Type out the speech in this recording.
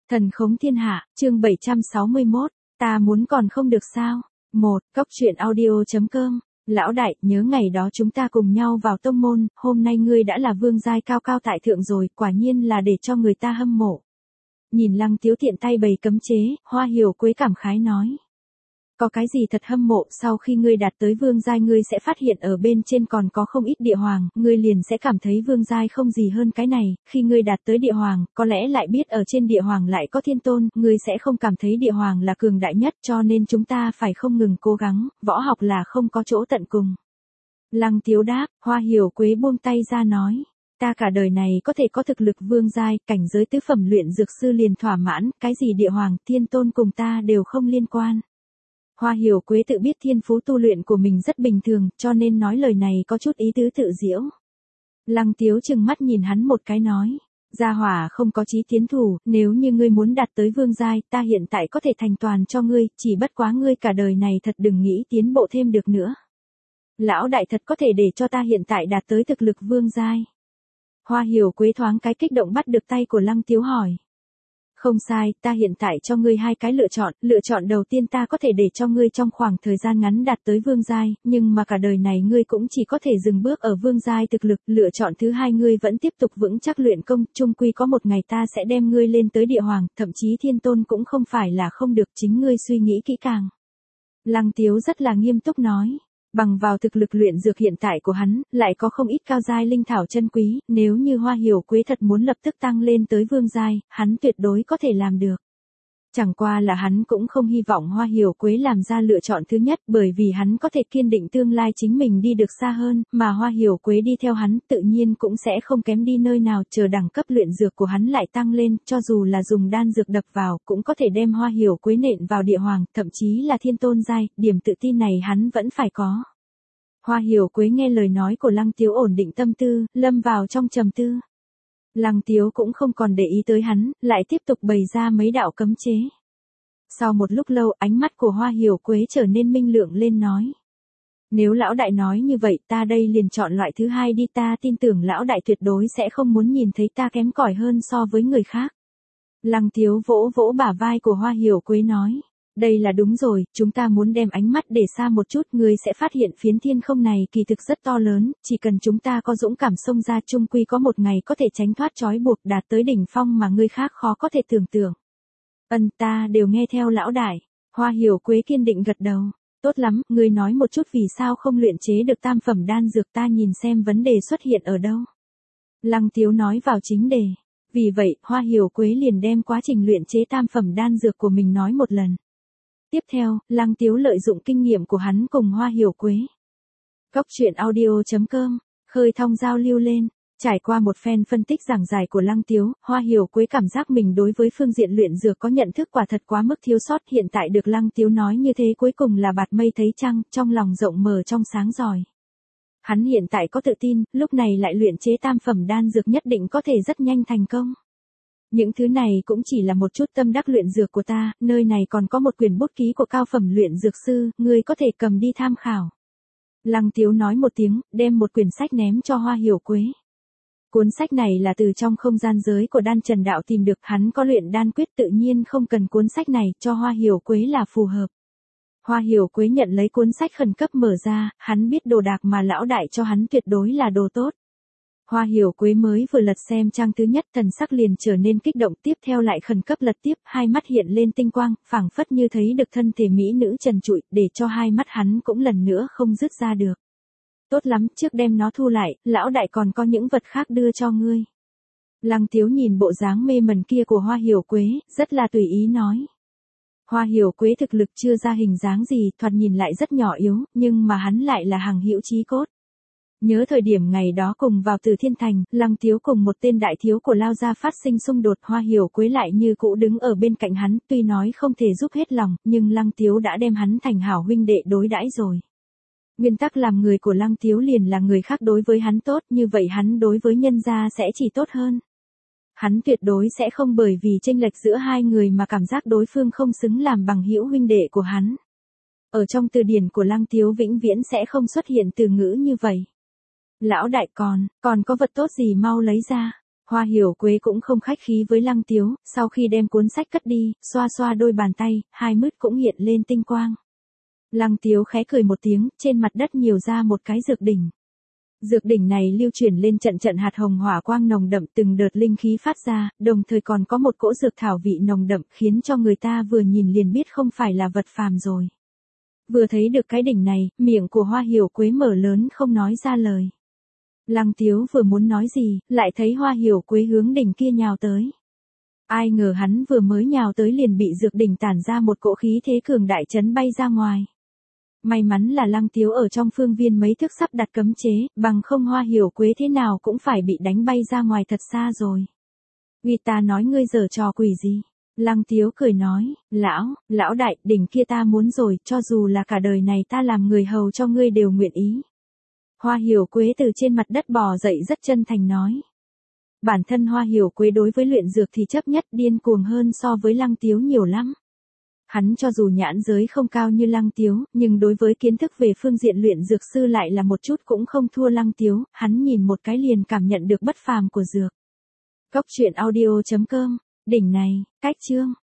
Thần khống thiên hạ, chương 761, ta muốn còn không được sao? Cóc truyện audio.com. Lão đại, nhớ ngày đó chúng ta cùng nhau vào tông môn, hôm nay ngươi đã là vương giai cao cao tại thượng rồi, quả nhiên là để cho người ta hâm mộ. Nhìn Lăng Tiếu tiện tay bày cấm chế, Hoa Hiểu Quế cảm khái nói. Có cái gì thật hâm mộ, sau khi ngươi đạt tới vương giai ngươi sẽ phát hiện ở bên trên còn có không ít địa hoàng, ngươi liền sẽ cảm thấy vương giai không gì hơn cái này, khi ngươi đạt tới địa hoàng, có lẽ lại biết ở trên địa hoàng lại có thiên tôn, ngươi sẽ không cảm thấy địa hoàng là cường đại nhất, cho nên chúng ta phải không ngừng cố gắng, võ học là không có chỗ tận cùng. Lăng Tiếu đáp, Hoa Hiểu Quế buông tay ra nói. Ta cả đời này có thể có thực lực vương giai, cảnh giới tứ phẩm luyện dược sư liền thỏa mãn, cái gì địa hoàng, thiên tôn cùng ta đều không liên quan. Hoa Hiểu Quế tự biết thiên phú tu luyện của mình rất bình thường, cho nên nói lời này có chút ý tứ tự diễu. Lăng Tiếu trừng mắt nhìn hắn một cái nói, gia hỏa không có chí tiến thủ, nếu như ngươi muốn đạt tới vương giai, ta hiện tại có thể thành toàn cho ngươi, chỉ bất quá ngươi cả đời này thật đừng nghĩ tiến bộ thêm được nữa. Lão đại thật có thể để cho ta hiện tại đạt tới thực lực vương giai. Hoa Hiểu Quế thoáng cái kích động bắt được tay của Lăng Tiếu hỏi. Không sai, ta hiện tại cho ngươi hai cái lựa chọn đầu tiên ta có thể để cho ngươi trong khoảng thời gian ngắn đạt tới vương giai, nhưng mà cả đời này ngươi cũng chỉ có thể dừng bước ở vương giai thực lực, lựa chọn thứ hai ngươi vẫn tiếp tục vững chắc luyện công, chung quy có một ngày ta sẽ đem ngươi lên tới địa hoàng, thậm chí thiên tôn cũng không phải là không được, chính ngươi suy nghĩ kỹ càng. Lăng Tiếu rất là nghiêm túc nói. Bằng vào thực lực luyện dược hiện tại của hắn, lại có không ít cao giai linh thảo chân quý, nếu như Hoa Hiểu Quế thật muốn lập tức tăng lên tới vương giai, hắn tuyệt đối có thể làm được. Chẳng qua là hắn cũng không hy vọng Hoa Hiểu Quế làm ra lựa chọn thứ nhất, bởi vì hắn có thể kiên định tương lai chính mình đi được xa hơn, mà Hoa Hiểu Quế đi theo hắn tự nhiên cũng sẽ không kém đi nơi nào, chờ đẳng cấp luyện dược của hắn lại tăng lên, cho dù là dùng đan dược đập vào, cũng có thể đem Hoa Hiểu Quế nện vào địa hoàng, thậm chí là thiên tôn giai, điểm tự tin này hắn vẫn phải có. Hoa Hiểu Quế nghe lời nói của Lăng Tiếu ổn định tâm tư, lâm vào trong trầm tư. Lăng Tiếu cũng không còn để ý tới hắn, lại tiếp tục bày ra mấy đạo cấm chế. Sau một lúc lâu, ánh mắt của Hoa Hiểu Quế trở nên minh lượng lên nói. Nếu lão đại nói như vậy ta đây liền chọn loại thứ hai đi, ta tin tưởng lão đại tuyệt đối sẽ không muốn nhìn thấy ta kém cỏi hơn so với người khác. Lăng Tiếu vỗ vỗ bả vai của Hoa Hiểu Quế nói. Đây là đúng rồi, chúng ta muốn đem ánh mắt để xa một chút, ngươi sẽ phát hiện phiến thiên không này kỳ thực rất to lớn, chỉ cần chúng ta có dũng cảm xông ra chung quy có một ngày có thể tránh thoát trói buộc đạt tới đỉnh phong mà người khác khó có thể tưởng tượng. Ta đều nghe theo lão đại. Hoa Hiểu Quế kiên định gật đầu. Tốt lắm, ngươi nói một chút vì sao không luyện chế được tam phẩm đan dược, ta nhìn xem vấn đề xuất hiện ở đâu. Lăng Tiếu nói vào chính đề. Vì vậy, Hoa Hiểu Quế liền đem quá trình luyện chế tam phẩm đan dược của mình nói một lần. Tiếp theo, Lăng Tiếu lợi dụng kinh nghiệm của hắn cùng Hoa Hiểu Quế. Cóc truyện audio.com, khơi thông giao lưu lên. Trải qua một phen phân tích giảng giải của Lăng Tiếu, Hoa Hiểu Quế cảm giác mình đối với phương diện luyện dược có nhận thức quả thật quá mức thiếu sót, hiện tại được Lăng Tiếu nói như thế cuối cùng là bạt mây thấy trăng, trong lòng rộng mở trong sáng ròi. Hắn hiện tại có tự tin, lúc này lại luyện chế tam phẩm đan dược nhất định có thể rất nhanh thành công. Những thứ này cũng chỉ là một chút tâm đắc luyện dược của ta, nơi này còn có một quyển bút ký của cao phẩm luyện dược sư, ngươi có thể cầm đi tham khảo. Lăng Tiếu nói một tiếng, đem một quyển sách ném cho Hoa Hiểu Quế. Cuốn sách này là từ trong không gian giới của Đan Trần Đạo tìm được, hắn có luyện đan quyết tự nhiên không cần cuốn sách này, cho Hoa Hiểu Quế là phù hợp. Hoa Hiểu Quế nhận lấy cuốn sách khẩn cấp mở ra, hắn biết đồ đạc mà lão đại cho hắn tuyệt đối là đồ tốt. Hoa Hiểu Quế mới vừa lật xem trang thứ nhất, thần sắc liền trở nên kích động, tiếp theo lại khẩn cấp lật tiếp, hai mắt hiện lên tinh quang, phảng phất như thấy được thân thể mỹ nữ trần trụi, để cho hai mắt hắn cũng lần nữa không dứt ra được. Tốt lắm, trước đem nó thu lại, lão đại còn có những vật khác đưa cho ngươi. Lăng Tiếu nhìn bộ dáng mê mẩn kia của Hoa Hiểu Quế, rất là tùy ý nói. Hoa Hiểu Quế thực lực chưa ra hình dáng gì, thoạt nhìn lại rất nhỏ yếu, nhưng mà hắn lại là hằng hữu chí cốt. Nhớ thời điểm ngày đó cùng vào Từ Thiên Thành, Lăng Tiếu cùng một tên đại thiếu của Lao gia phát sinh xung đột, Hoa Hiểu Quế lại như cũ đứng ở bên cạnh hắn, tuy nói không thể giúp hết lòng, nhưng Lăng Tiếu đã đem hắn thành hảo huynh đệ đối đãi rồi. Nguyên tắc làm người của Lăng Tiếu liền là người khác đối với hắn tốt, như vậy hắn đối với nhân gia sẽ chỉ tốt hơn. Hắn tuyệt đối sẽ không bởi vì chênh lệch giữa hai người mà cảm giác đối phương không xứng làm bằng hữu huynh đệ của hắn. Ở trong từ điển của Lăng Tiếu vĩnh viễn sẽ không xuất hiện từ ngữ như vậy. Lão đại còn có vật tốt gì mau lấy ra. Hoa Hiểu Quế cũng không khách khí với Lăng Tiếu, sau khi đem cuốn sách cất đi, xoa xoa đôi bàn tay, hai mứt cũng hiện lên tinh quang. Lăng Tiếu khẽ cười một tiếng, trên mặt đất nhiều ra một cái dược đỉnh. Dược đỉnh này lưu chuyển lên trận trận hạt hồng hỏa quang nồng đậm, từng đợt linh khí phát ra, đồng thời còn có một cỗ dược thảo vị nồng đậm, khiến cho người ta vừa nhìn liền biết không phải là vật phàm rồi. Vừa thấy được cái đỉnh này, miệng của Hoa Hiểu Quế mở lớn không nói ra lời. Lăng Tiếu vừa muốn nói gì, lại thấy Hoa Hiểu Quế hướng đỉnh kia nhào tới. Ai ngờ hắn vừa mới nhào tới liền bị dược đỉnh tản ra một cỗ khí thế cường đại chấn bay ra ngoài. May mắn là Lăng Tiếu ở trong phương viên mấy thước sắp đặt cấm chế, bằng không Hoa Hiểu Quế thế nào cũng phải bị đánh bay ra ngoài thật xa rồi. Uy, ta nói ngươi giở trò quỷ gì? Lăng Tiếu cười nói, lão đại, đỉnh kia ta muốn rồi, cho dù là cả đời này ta làm người hầu cho ngươi đều nguyện ý. Hoa Hiểu Quế từ trên mặt đất bò dậy rất chân thành nói. Bản thân Hoa Hiểu Quế đối với luyện dược thì chấp nhất, điên cuồng hơn so với Lăng Tiếu nhiều lắm. Hắn cho dù nhãn giới không cao như Lăng Tiếu, nhưng đối với kiến thức về phương diện luyện dược sư lại là một chút cũng không thua Lăng Tiếu, hắn nhìn một cái liền cảm nhận được bất phàm của dược. Cốc truyện audio.com, đỉnh này, cách chương.